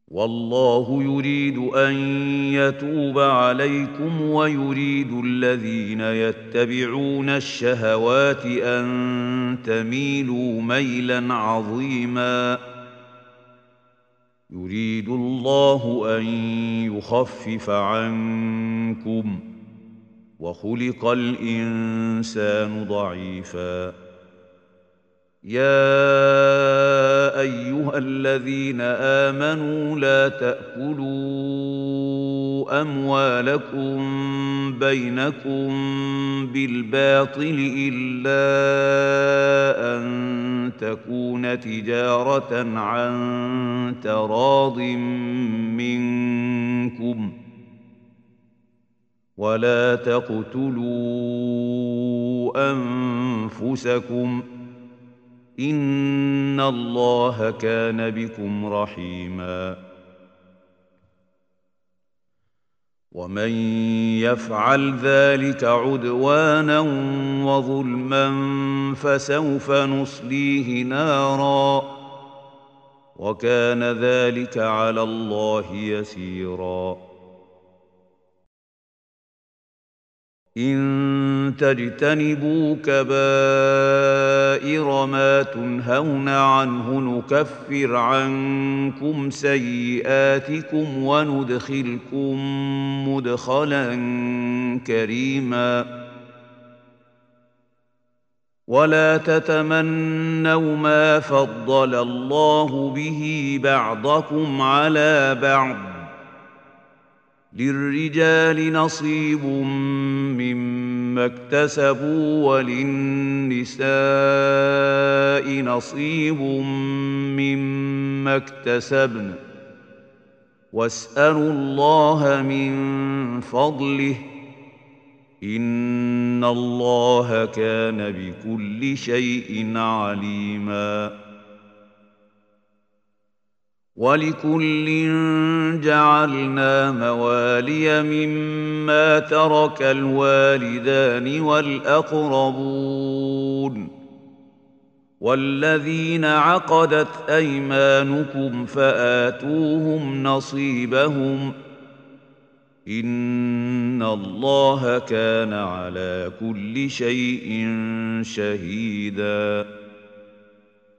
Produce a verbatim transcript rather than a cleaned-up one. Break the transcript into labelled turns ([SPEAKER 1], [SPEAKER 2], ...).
[SPEAKER 1] والله يريد أن يتوب عليكم ويريد الذين يتبعون الشهوات أن تميلوا ميلا عظيما. يريد الله أن يخفف عنكم وخلق الإنسان ضعيفا. يا أيها الذين آمنوا لا تأكلوا أموالكم بينكم بالباطل إلا أن تكون تجارة عن تراض منكم ولا تقتلوا أنفسكم إن الله كان بكم رحيما. ومن يفعل ذلك عدوانا وظلما فسوف نصليه نارا وكان ذلك على الله يسيرا. إن تجتنبوا كبائر ما تنهون عنه نكفر عنكم سيئاتكم وندخلكم مدخلا كريما. ولا تتمنوا ما فضل الله به بعضكم على بعض للرجال نصيب مما اكتسبوا وللنساء نصيب مما اكتسبن واسألوا الله من فضله إن الله كان بكل شيء عليما. ولكل جعلنا موالي مما ترك الوالدان والأقربون والذين عقدت أيمانكم فآتوهم نصيبهم إن الله كان على كل شيء شهيداً.